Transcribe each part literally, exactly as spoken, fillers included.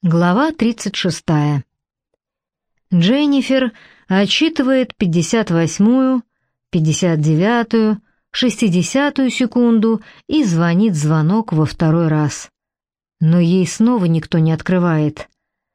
Глава тридцать шестая. Дженнифер отсчитывает пятьдесят восьмую, пятьдесят девятую, шестидесятую секунду и звонит звонок во второй раз. Но ей снова никто не открывает.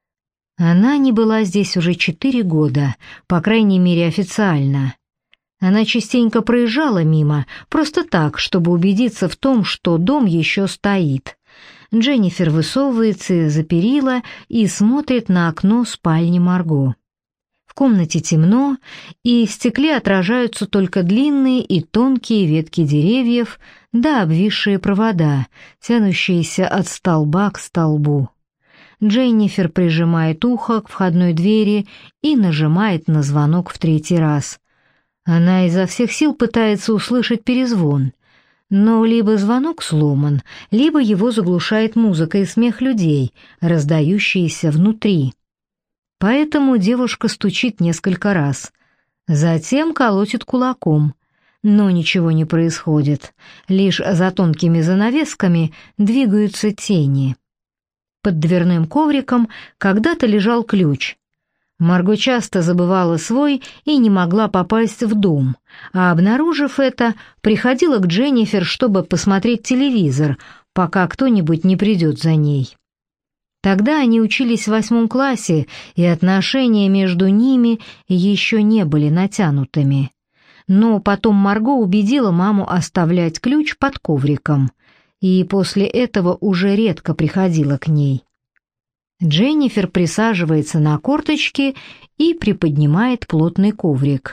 Она не была здесь уже четыре года, по крайней мере официально. Она частенько проезжала мимо, просто так, чтобы убедиться в том, что дом еще стоит. Дженнифер высовывается из-за перила и смотрит на окно спальни Марго. В комнате темно, и в стекле отражаются только длинные и тонкие ветки деревьев, да обвисшие провода, тянущиеся от столба к столбу. Дженнифер прижимает ухо к входной двери и нажимает на звонок в третий раз. Она изо всех сил пытается услышать перезвон. Но либо звонок сломан, либо его заглушает музыка и смех людей, раздающиеся внутри. Поэтому девушка стучит несколько раз. Затем колотит кулаком. Но ничего не происходит. Лишь за тонкими занавесками двигаются тени. Под дверным ковриком когда-то лежал ключ. Марго часто забывала свой и не могла попасть в дом, а, обнаружив это, приходила к Дженнифер, чтобы посмотреть телевизор, пока кто-нибудь не придет за ней. Тогда они учились в восьмом классе, и отношения между ними еще не были натянутыми. Но потом Марго убедила маму оставлять ключ под ковриком, и после этого уже редко приходила к ней. Дженнифер присаживается на корточки и приподнимает плотный коврик.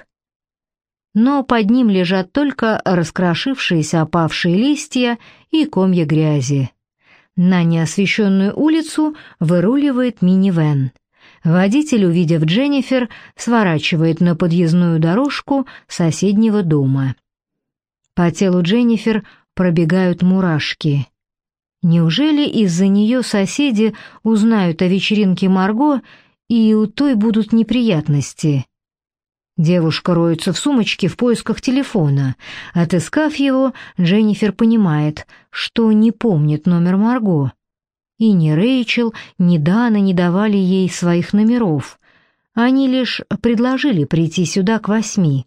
Но под ним лежат только раскрошившиеся опавшие листья и комья грязи. На неосвещенную улицу выруливает минивэн. Водитель, увидев Дженнифер, сворачивает на подъездную дорожку соседнего дома. По телу Дженнифер пробегают мурашки. Неужели из-за нее соседи узнают о вечеринке Марго, и у той будут неприятности? Девушка роется в сумочке в поисках телефона. Отыскав его, Дженнифер понимает, что не помнит номер Марго. И ни Рэйчел, ни Дана не давали ей своих номеров. Они лишь предложили прийти сюда к восьми.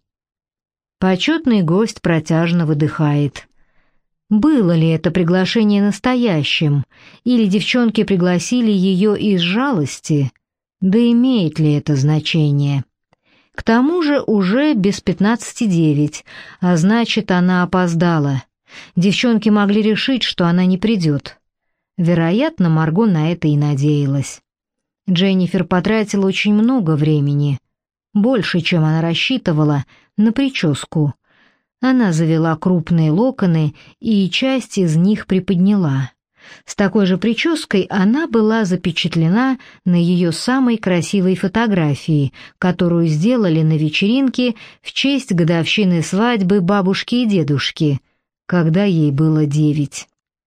Почетный гость протяжно выдыхает. Было ли это приглашение настоящим, или девчонки пригласили ее из жалости? Да имеет ли это значение? К тому же уже без пятнадцати девять, а значит, она опоздала. Девчонки могли решить, что она не придет. Вероятно, Марго на это и надеялась. Дженнифер потратила очень много времени, больше, чем она рассчитывала, на прическу. Она завела крупные локоны и часть из них приподняла. С такой же прической она была запечатлена на ее самой красивой фотографии, которую сделали на вечеринке в честь годовщины свадьбы бабушки и дедушки, когда ей было девять.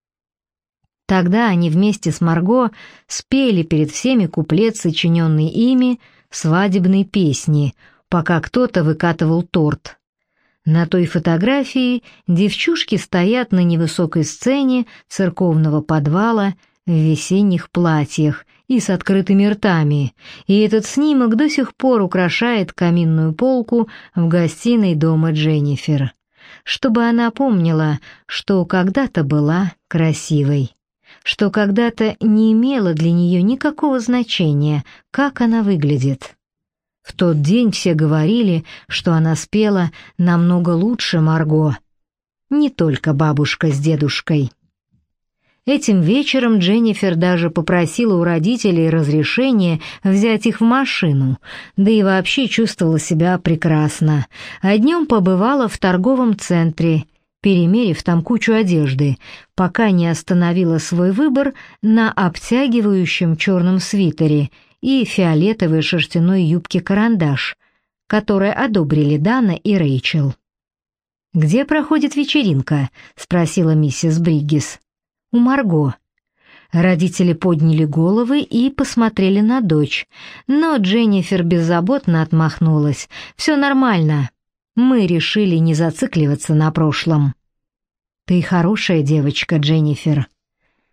Тогда они вместе с Марго спели перед всеми куплет, сочиненный ими, свадебной песни, пока кто-то выкатывал торт. На той фотографии девчушки стоят на невысокой сцене церковного подвала в весенних платьях и с открытыми ртами, и этот снимок до сих пор украшает каминную полку в гостиной дома Дженнифер, чтобы она помнила, что когда-то была красивой, что когда-то не имело для нее никакого значения, как она выглядит. В тот день все говорили, что она спела намного лучше Марго. Не только бабушка с дедушкой. Этим вечером Дженнифер даже попросила у родителей разрешения взять их в машину, да и вообще чувствовала себя прекрасно. А днем побывала в торговом центре, перемерив там кучу одежды, пока не остановила свой выбор на обтягивающем черном свитере и фиолетовой шерстяной юбке-карандаш, которые одобрили Дана и Рэйчел. «Где проходит вечеринка?» — спросила миссис Бриггис. «У Марго». Родители подняли головы и посмотрели на дочь, но Дженнифер беззаботно отмахнулась. «Все нормально. Мы решили не зацикливаться на прошлом». «Ты хорошая девочка, Дженнифер».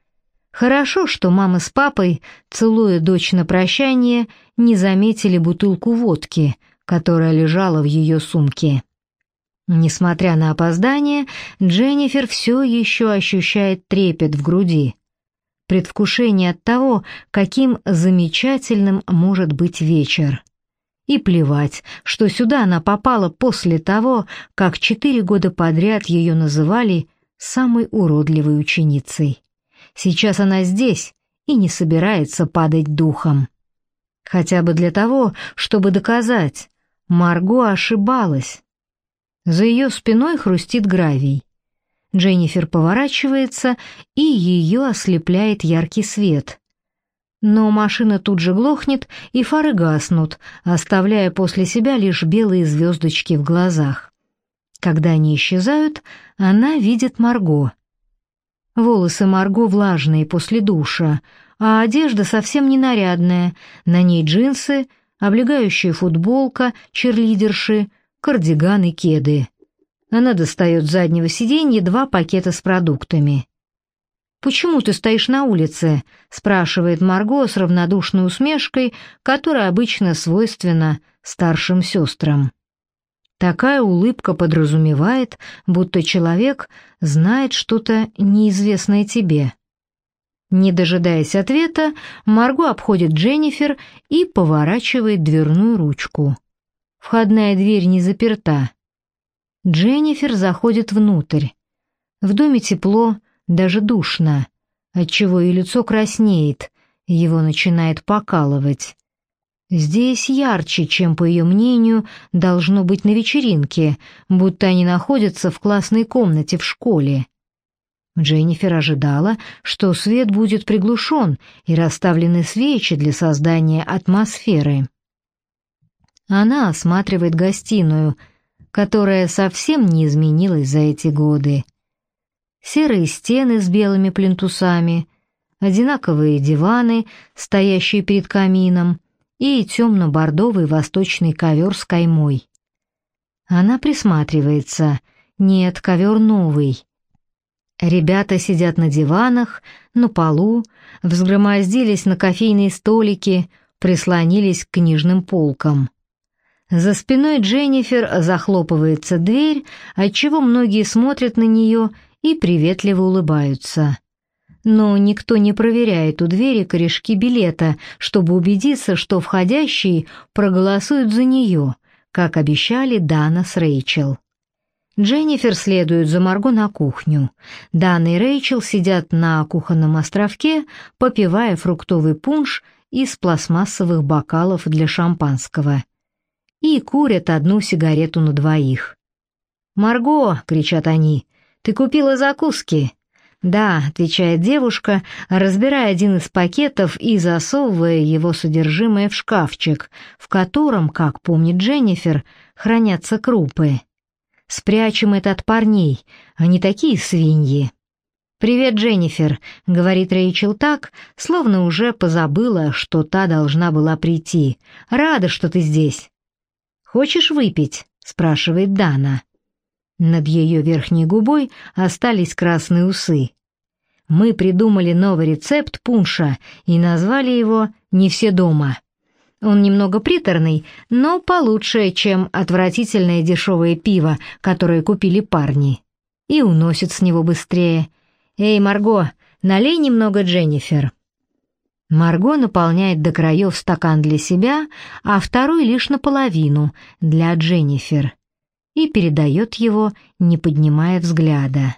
Хорошо, что мама с папой, целуя дочь на прощание, не заметили бутылку водки, которая лежала в ее сумке. Несмотря на опоздание, Дженнифер все еще ощущает трепет в груди. Предвкушение от того, каким замечательным может быть вечер. И плевать, что сюда она попала после того, как четыре года подряд ее называли самой уродливой ученицей. Сейчас она здесь и не собирается падать духом. Хотя бы для того, чтобы доказать, Марго ошибалась. За ее спиной хрустит гравий. Дженнифер поворачивается, и ее ослепляет яркий свет. Но машина тут же глохнет, и фары гаснут, оставляя после себя лишь белые звездочки в глазах. Когда они исчезают, она видит Марго. Волосы Марго влажные после душа, а одежда совсем не нарядная. На ней джинсы, облегающая футболка, черлидерши, кардиган и кеды. Она достает с заднего сиденья два пакета с продуктами. «Почему ты стоишь на улице?» — спрашивает Марго с равнодушной усмешкой, которая обычно свойственна старшим сестрам. Такая улыбка подразумевает, будто человек знает что-то неизвестное тебе. Не дожидаясь ответа, Марго обходит Дженнифер и поворачивает дверную ручку. Входная дверь не заперта. Дженнифер заходит внутрь. В доме тепло, даже душно, отчего и лицо краснеет, его начинает покалывать. Здесь ярче, чем, по ее мнению, должно быть на вечеринке, будто они находятся в классной комнате в школе. Дженнифер ожидала, что свет будет приглушен и расставлены свечи для создания атмосферы. Она осматривает гостиную, которая совсем не изменилась за эти годы. Серые стены с белыми плинтусами, одинаковые диваны, стоящие перед камином, и темно-бордовый восточный ковер с каймой. Она присматривается. Нет, ковер новый. Ребята сидят на диванах, на полу, взгромоздились на кофейные столики, прислонились к книжным полкам. За спиной Дженнифер захлопывается дверь, отчего многие смотрят на нее и приветливо улыбаются. Но никто не проверяет у двери корешки билета, чтобы убедиться, что входящие проголосуют за нее, как обещали Дана с Рэйчел. Дженнифер следует за Марго на кухню. Дана и Рэйчел сидят на кухонном островке, попивая фруктовый пунш из пластмассовых бокалов для шампанского. И курят одну сигарету на двоих. «Марго!» — кричат они. «Ты купила закуски?» «Да», — отвечает девушка, разбирая один из пакетов и засовывая его содержимое в шкафчик, в котором, как помнит Дженнифер, хранятся крупы. «Спрячем это от парней, они такие свиньи». «Привет, Дженнифер», — говорит Рэйчел так, словно уже позабыла, что та должна была прийти. «Рада, что ты здесь». «Хочешь выпить?» — спрашивает Дана. Над ее верхней губой остались красные усы. «Мы придумали новый рецепт пунша и назвали его «Не все дома». Он немного приторный, но получше, чем отвратительное дешевое пиво, которое купили парни. И уносит с него быстрее. «Эй, Марго, налей немного Дженнифер». Марго наполняет до краев стакан для себя, а второй лишь наполовину, для Дженнифер, и передает его, не поднимая взгляда.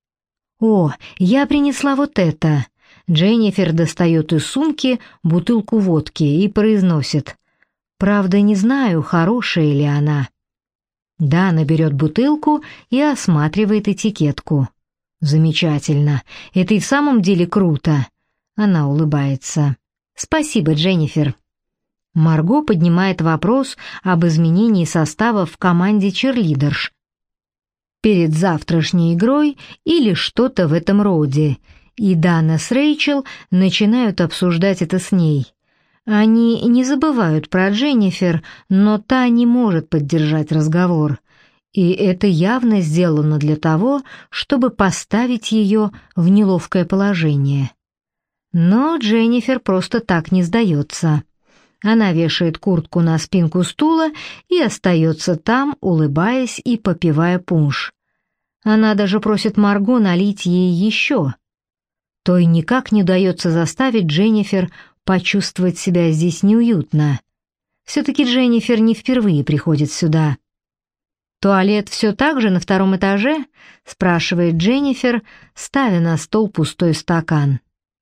«О, я принесла вот это!» Дженнифер достает из сумки бутылку водки и произносит. «Правда, не знаю, хорошая ли она». Дана берет бутылку и осматривает этикетку. «Замечательно, это и в самом деле круто». Она улыбается. «Спасибо, Дженнифер». Марго поднимает вопрос об изменении состава в команде черлидерш перед завтрашней игрой или что-то в этом роде, и Дана с Рэйчел начинают обсуждать это с ней. Они не забывают про Дженнифер, но та не может поддержать разговор, и это явно сделано для того, чтобы поставить ее в неловкое положение. Но Дженнифер просто так не сдается. Она вешает куртку на спинку стула и остается там, улыбаясь и попивая пунш. Она даже просит Марго налить ей еще. Той никак не удается заставить Дженнифер почувствовать себя здесь неуютно. Все-таки Дженнифер не впервые приходит сюда. «Туалет все так же на втором этаже?» — спрашивает Дженнифер, ставя на стол пустой стакан.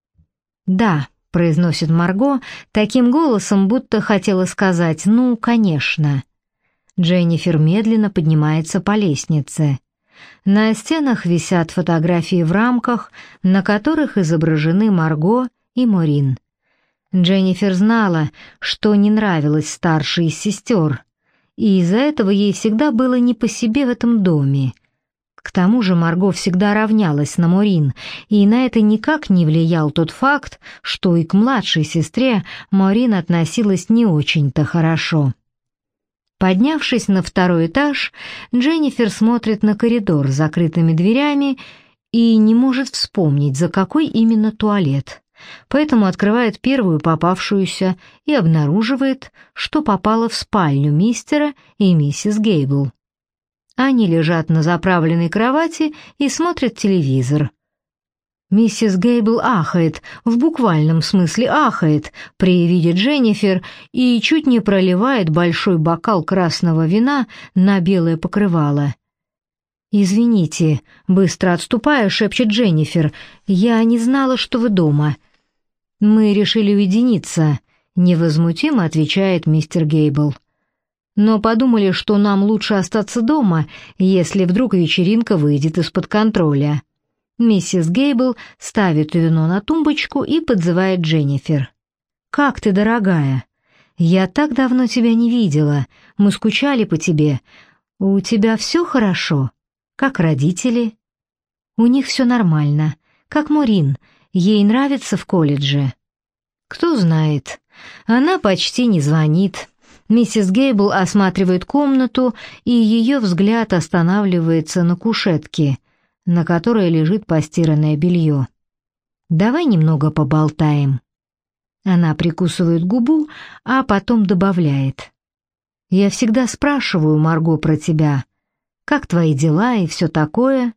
«Да», — произносит Марго таким голосом, будто хотела сказать «ну, конечно». Дженнифер медленно поднимается по лестнице. На стенах висят фотографии в рамках, на которых изображены Марго и Морин. Дженнифер знала, что не нравилась старшей из сестер, и из-за этого ей всегда было не по себе в этом доме. К тому же Марго всегда равнялась на Морин, и на это никак не влиял тот факт, что и к младшей сестре Морин относилась не очень-то хорошо. Поднявшись на второй этаж, Дженнифер смотрит на коридор с закрытыми дверями и не может вспомнить, за какой именно туалет. Поэтому открывает первую попавшуюся и обнаруживает, что попала в спальню мистера и миссис Гейбл. Они лежат на заправленной кровати и смотрят телевизор. Миссис Гейбл ахает, в буквальном смысле ахает, при виде Дженнифер и чуть не проливает большой бокал красного вина на белое покрывало. «Извините», — быстро отступая, шепчет Дженнифер, — «я не знала, что вы дома». «Мы решили уединиться», — невозмутимо отвечает мистер Гейбл. «Но подумали, что нам лучше остаться дома, если вдруг вечеринка выйдет из-под контроля». Миссис Гейбл ставит вино на тумбочку и подзывает Дженнифер. «Как ты, дорогая? Я так давно тебя не видела, мы скучали по тебе. У тебя все хорошо? Как родители?» «У них все нормально. Как Морин, ей нравится в колледже?» «Кто знает. Она почти не звонит». Миссис Гейбл осматривает комнату, и ее взгляд останавливается на кушетке, на которой лежит постиранное белье. «Давай немного поболтаем». Она прикусывает губу, а потом добавляет. «Я всегда спрашиваю Марго про тебя. Как твои дела и все такое?»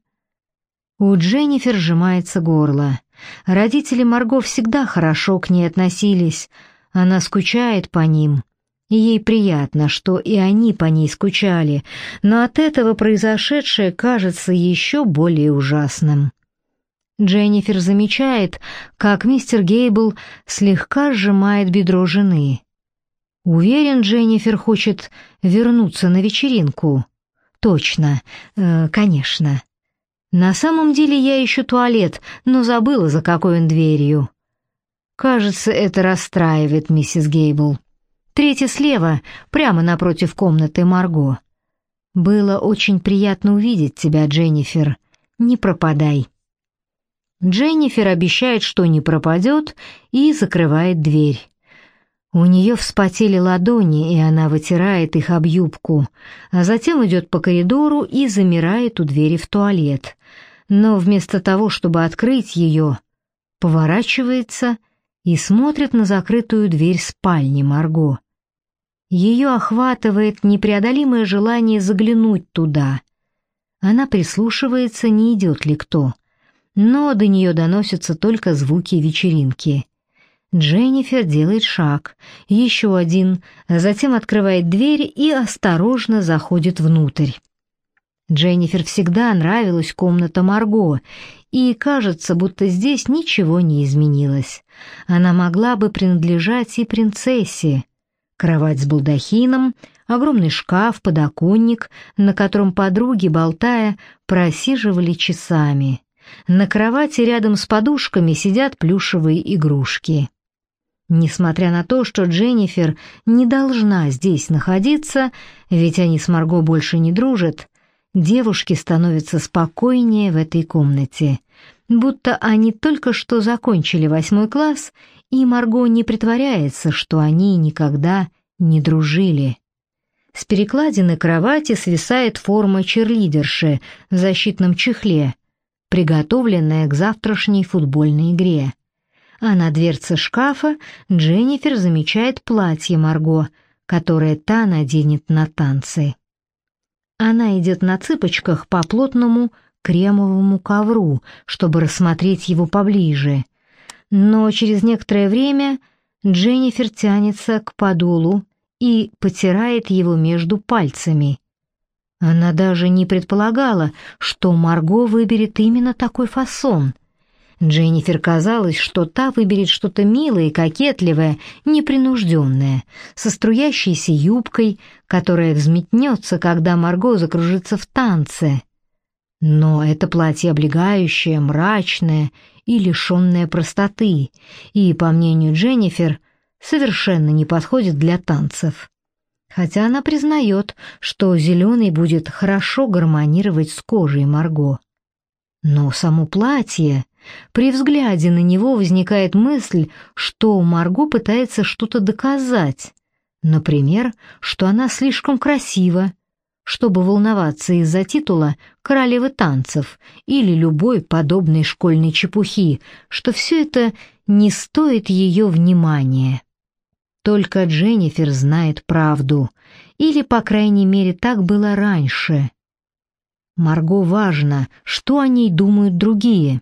У Дженнифер сжимается горло. Родители Марго всегда хорошо к ней относились. Она скучает по ним. И ей приятно, что и они по ней скучали, но от этого произошедшее кажется еще более ужасным. Дженнифер замечает, как мистер Гейбл слегка сжимает бедро жены. Уверен, Дженнифер хочет вернуться на вечеринку. Точно, э, конечно. На самом деле я ищу туалет, но забыла, за какой он дверью. Кажется, это расстраивает миссис Гейбл. Третья слева, прямо напротив комнаты Марго. Было очень приятно увидеть тебя, Дженнифер. Не пропадай. Дженнифер обещает, что не пропадет, и закрывает дверь. У нее вспотели ладони, и она вытирает их об юбку, а затем идет по коридору и замирает у двери в туалет. Но вместо того, чтобы открыть ее, поворачивается и смотрит на закрытую дверь спальни Марго. Ее охватывает непреодолимое желание заглянуть туда. Она прислушивается, не идет ли кто, но до нее доносятся только звуки вечеринки. Дженнифер делает шаг, еще один, а затем открывает дверь и осторожно заходит внутрь. Дженнифер всегда нравилась комната Марго, и кажется, будто здесь ничего не изменилось. Она могла бы принадлежать и принцессе. Кровать с балдахином, огромный шкаф, подоконник, на котором подруги, болтая, просиживали часами. На кровати рядом с подушками сидят плюшевые игрушки. Несмотря на то, что Дженнифер не должна здесь находиться, ведь они с Марго больше не дружат, девушки становятся спокойнее в этой комнате, будто они только что закончили восьмой класс, и Марго не притворяется, что они никогда не дружили. С перекладины кровати свисает форма черлидерши в защитном чехле, приготовленная к завтрашней футбольной игре. а на дверце шкафа Дженнифер замечает платье Марго, которое та наденет на танцы. Она идет на цыпочках по плотному кремовому ковру, чтобы рассмотреть его поближе. Но через некоторое время Дженнифер тянется к подолу и потирает его между пальцами. Она даже не предполагала, что Марго выберет именно такой фасон. Дженнифер казалось, что та выберет что-то милое и кокетливое, непринужденное, со струящейся юбкой, которая взметнется, когда Марго закружится в танце. Но это платье облегающее, мрачное и лишенное простоты, и, по мнению Дженнифер, совершенно не подходит для танцев. Хотя она признает, что зеленый будет хорошо гармонировать с кожей Марго. Но само платье... При взгляде на него возникает мысль, что Марго пытается что-то доказать. Например, что она слишком красива, чтобы волноваться из-за титула королевы танцев или любой подобной школьной чепухи, что все это не стоит ее внимания. Только Дженнифер знает правду, или, по крайней мере, так было раньше. Марго важно, что о ней думают другие.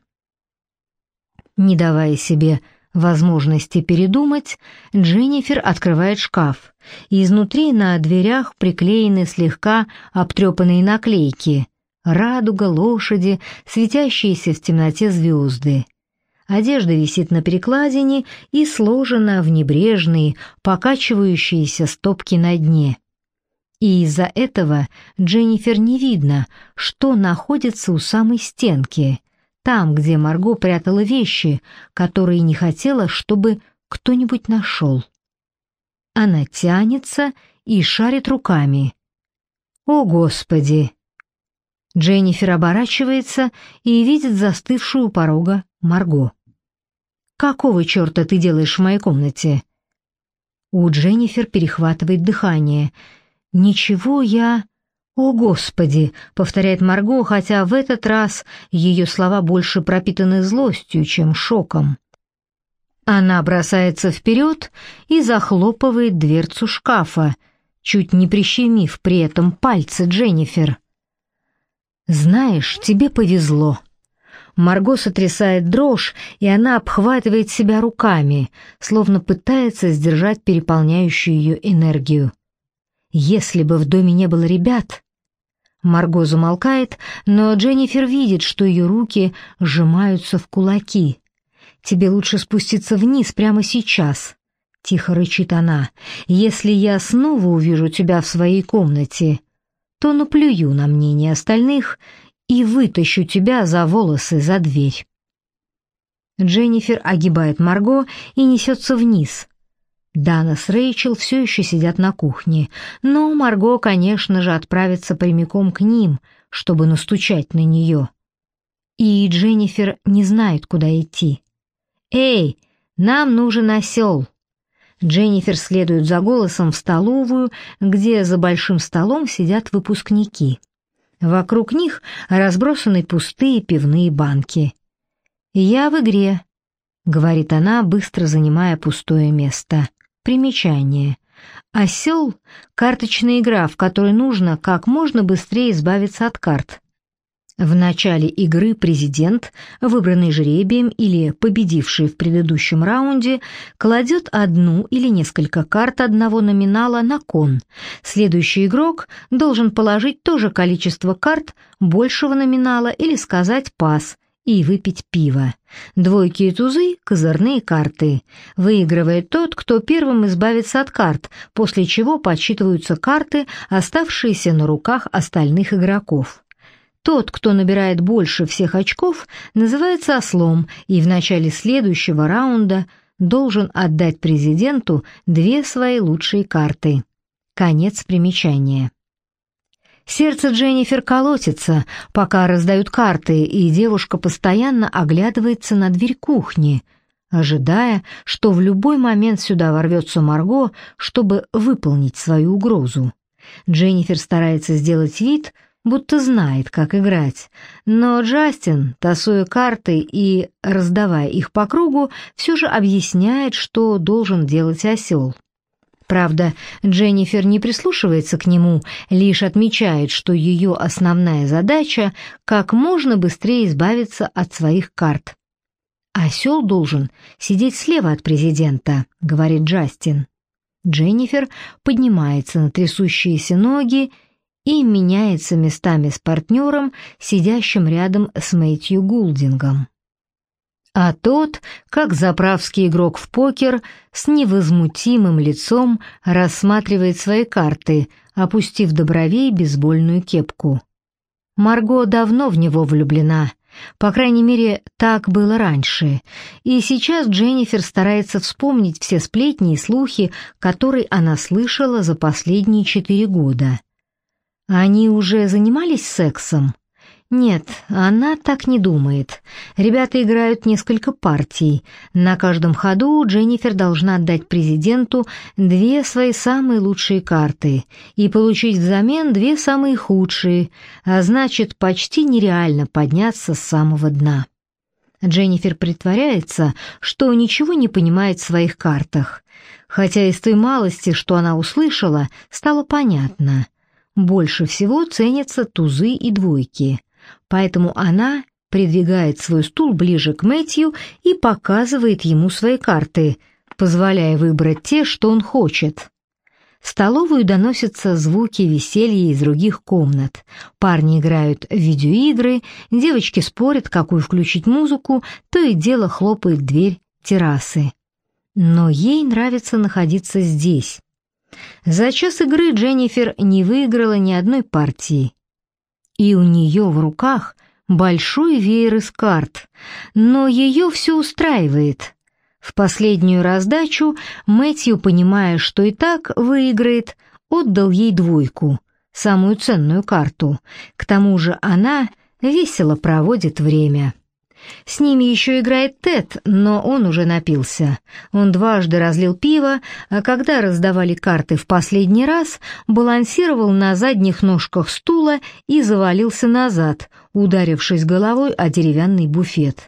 Не давая себе возможности передумать, Дженнифер открывает шкаф, и изнутри на дверях приклеены слегка обтрепанные наклейки: радуга, лошади, светящиеся в темноте звезды. Одежда висит на перекладине и сложена в небрежные, покачивающиеся стопки на дне. И из-за этого Дженнифер не видно, что находится у самой стенки, там, где Марго прятала вещи, которые не хотела, чтобы кто-нибудь нашел. Она тянется и шарит руками. «О, Господи!» Дженнифер оборачивается и видит застывшую у порога Марго. «Какого черта ты делаешь в моей комнате?» У Дженнифер перехватывает дыхание. «Ничего я...» «О, Господи!» — повторяет Марго, хотя в этот раз ее слова больше пропитаны злостью, чем шоком. Она бросается вперед и захлопывает дверцу шкафа, чуть не прищемив при этом пальцы Дженнифер. «Знаешь, тебе повезло». Марго сотрясает дрожь, и она обхватывает себя руками, словно пытается сдержать переполняющую ее энергию. «Если бы в доме не было ребят...» Марго замолкает, но Дженнифер видит, что ее руки сжимаются в кулаки. «Тебе лучше спуститься вниз прямо сейчас», — тихо рычит она. «Если я снова увижу тебя в своей комнате, то наплюю на мнение остальных и вытащу тебя за волосы за дверь». Дженнифер огибает Марго и несется вниз. Дана с Рэйчел все еще сидят на кухне, но Марго, конечно же, отправится прямиком к ним, чтобы настучать на нее. И Дженнифер не знает, куда идти. «Эй, нам нужен осел!» Дженнифер следует за голосом в столовую, где за большим столом сидят выпускники. Вокруг них разбросаны пустые пивные банки. «Я в игре», — говорит она, быстро занимая пустое место. Примечание. Осел — карточная игра, в которой нужно как можно быстрее избавиться от карт. В начале игры президент, выбранный жребием или победивший в предыдущем раунде, кладет одну или несколько карт одного номинала на кон. Следующий игрок должен положить то же количество карт большего номинала или сказать «пас» и выпить пиво. Двойки и тузы — козырные карты. Выигрывает тот, кто первым избавится от карт, после чего подсчитываются карты, оставшиеся на руках остальных игроков. Тот, кто набирает больше всех очков, называется ослом и в начале следующего раунда должен отдать президенту две свои лучшие карты. Конец примечания. Сердце Дженнифер колотится, пока раздают карты, и девушка постоянно оглядывается на дверь кухни, ожидая, что в любой момент сюда ворвется Марго, чтобы выполнить свою угрозу. Дженнифер старается сделать вид, будто знает, как играть, но Джастин, тасуя карты и раздавая их по кругу, все же объясняет, что должен делать осел. Правда, Дженнифер не прислушивается к нему, лишь отмечает, что ее основная задача — как можно быстрее избавиться от своих карт. «Осел должен сидеть слева от президента», — говорит Джастин. Дженнифер поднимается на трясущиеся ноги и меняется местами с партнером, сидящим рядом с Мэтью Гулдингом. А тот, как заправский игрок в покер, с невозмутимым лицом рассматривает свои карты, опустив до бровей бейсбольную кепку. Марго давно в него влюблена, по крайней мере, так было раньше, и сейчас Дженнифер старается вспомнить все сплетни и слухи, которые она слышала за последние четыре года. Они уже занимались сексом? Нет, она так не думает. Ребята играют несколько партий. На каждом ходу Дженнифер должна отдать президенту две свои самые лучшие карты и получить взамен две самые худшие, а значит, почти нереально подняться с самого дна. Дженнифер притворяется, что ничего не понимает в своих картах, хотя из той малости, что она услышала, стало понятно. Больше всего ценятся тузы и двойки. Поэтому она придвигает свой стул ближе к Мэтью и показывает ему свои карты, позволяя выбрать те, что он хочет. В столовую доносятся звуки веселья из других комнат. Парни играют в видеоигры, девочки спорят, какую включить музыку, то и дело хлопает дверь террасы. Но ей нравится находиться здесь. За час игры Дженнифер не выиграла ни одной партии. И у нее в руках большой веер из карт, но ее все устраивает. В последнюю раздачу Мэтью, понимая, что и так выиграет, отдал ей двойку, самую ценную карту. К тому же она весело проводит время. С ними еще играет Тед, но он уже напился. Он дважды разлил пиво, а когда раздавали карты в последний раз, балансировал на задних ножках стула и завалился назад, ударившись головой о деревянный буфет.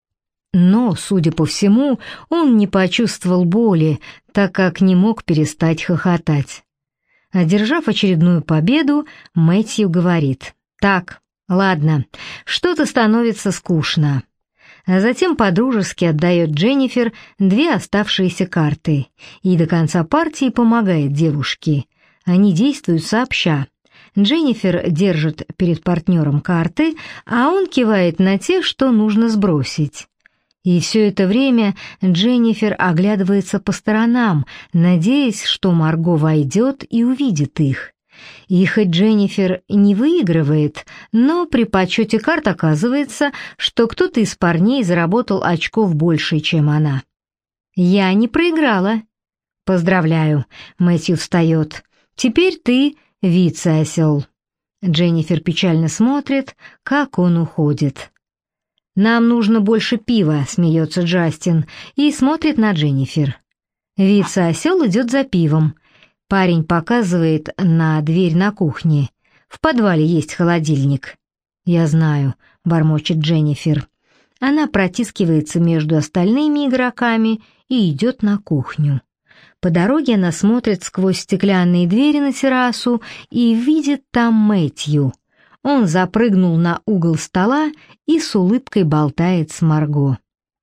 Но, судя по всему, он не почувствовал боли, так как не мог перестать хохотать. Одержав очередную победу, Мэтью говорит: «Так, ладно, что-то становится скучно». А затем подружески отдает Дженнифер две оставшиеся карты и до конца партии помогает девушке. Они действуют сообща. Дженнифер держит перед партнером карты, а он кивает на те, что нужно сбросить. И все это время Дженнифер оглядывается по сторонам, надеясь, что Марго войдет и увидит их. И хоть Дженнифер не выигрывает, но при подсчете карт оказывается, что кто-то из парней заработал очков больше, чем она. «Я не проиграла». «Поздравляю», — Мэтью встает. «Теперь ты вице-осел». Дженнифер печально смотрит, как он уходит. «Нам нужно больше пива», — смеется Джастин, и смотрит на Дженнифер. Вице-осел идет за пивом. Парень показывает на дверь на кухне. В подвале есть холодильник. «Я знаю», — бормочет Дженнифер. Она протискивается между остальными игроками и идет на кухню. По дороге она смотрит сквозь стеклянные двери на террасу и видит там Мэтью. Он запрыгнул на угол стола и с улыбкой болтает с Марго.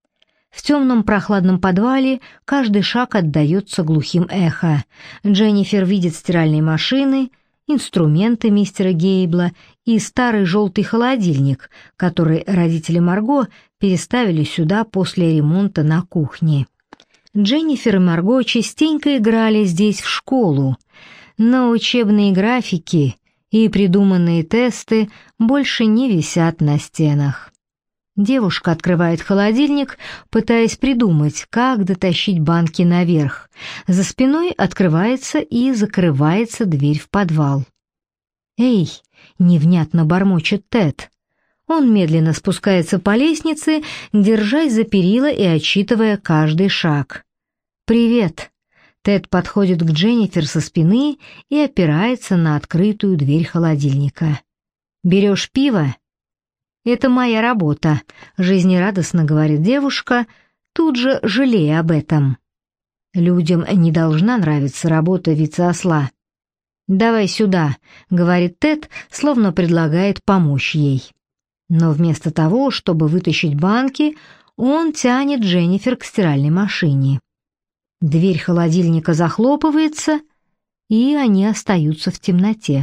В темном прохладном подвале каждый шаг отдается глухим эхо. Дженнифер видит стиральные машины, инструменты мистера Гейбла и старый желтый холодильник, который родители Марго переставили сюда после ремонта на кухне. Дженнифер и Марго частенько играли здесь в школу, но учебные графики и придуманные тесты больше не висят на стенах. Девушка открывает холодильник, пытаясь придумать, как дотащить банки наверх. За спиной открывается и закрывается дверь в подвал. «Эй!» — невнятно бормочет Тед. Он медленно спускается по лестнице, держась за перила и отсчитывая каждый шаг. «Привет!» Тед подходит к Дженнифер со спины и опирается на открытую дверь холодильника. «Берешь пиво?» «Это моя работа», — жизнерадостно говорит девушка, тут же жалея об этом. Людям не должна нравиться работа вице-осла. «Давай сюда», — говорит Тед, словно предлагает помочь ей. Но вместо того, чтобы вытащить банки, он тянет Дженнифер к стиральной машине. Дверь холодильника захлопывается, и они остаются в темноте.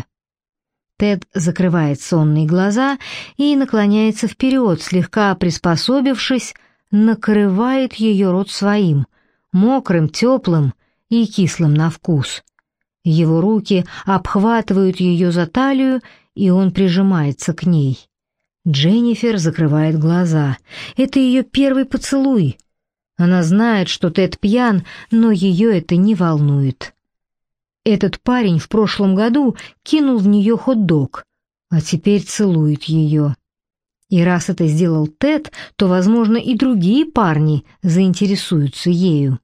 Тед закрывает сонные глаза и наклоняется вперед, слегка приспособившись, накрывает ее рот своим, мокрым, теплым и кислым на вкус. Его руки обхватывают ее за талию, и он прижимается к ней. Дженнифер закрывает глаза. Это ее первый поцелуй. Она знает, что Тед пьян, но ее это не волнует. Этот парень в прошлом году кинул в нее хот-дог, а теперь целует ее. И раз это сделал Тед, то, возможно, и другие парни заинтересуются ею.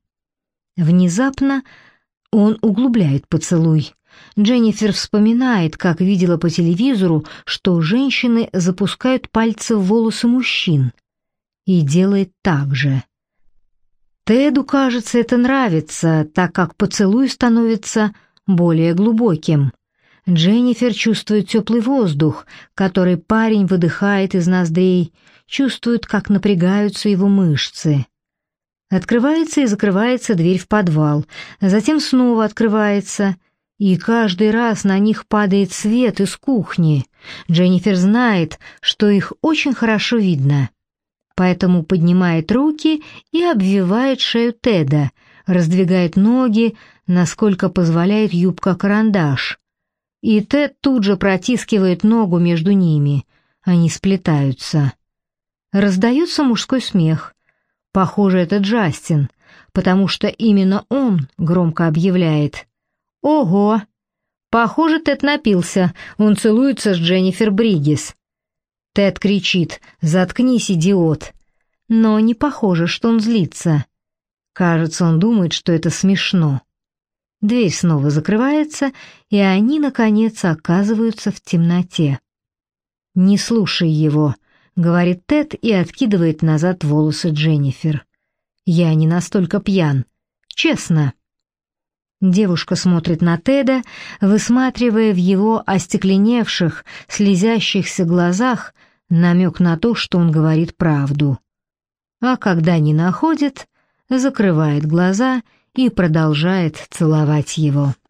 Внезапно он углубляет поцелуй. Дженнифер вспоминает, как видела по телевизору, что женщины запускают пальцы в волосы мужчин, и делает так же. Теду, кажется, это нравится, так как поцелуй становится более глубоким. Дженнифер чувствует теплый воздух, который парень выдыхает из ноздрей, чувствует, как напрягаются его мышцы. Открывается и закрывается дверь в подвал, затем снова открывается, и каждый раз на них падает свет из кухни. Дженнифер знает, что их очень хорошо видно, поэтому поднимает руки и обвивает шею Теда, раздвигает ноги, насколько позволяет юбка-карандаш. И Тед тут же протискивает ногу между ними. Они сплетаются. Раздается мужской смех. Похоже, это Джастин, потому что именно он громко объявляет: «Ого! Похоже, Тед напился, он целуется с Дженнифер Бригис». Тед кричит: «Заткнись, идиот!» Но не похоже, что он злится. Кажется, он думает, что это смешно. Дверь снова закрывается, и они, наконец, оказываются в темноте. «Не слушай его», — говорит Тед и откидывает назад волосы Дженнифер. «Я не настолько пьян. Честно». Девушка смотрит на Теда, высматривая в его остекленевших, слезящихся глазах намек на то, что он говорит правду. А когда не находит, закрывает глаза и продолжает целовать его.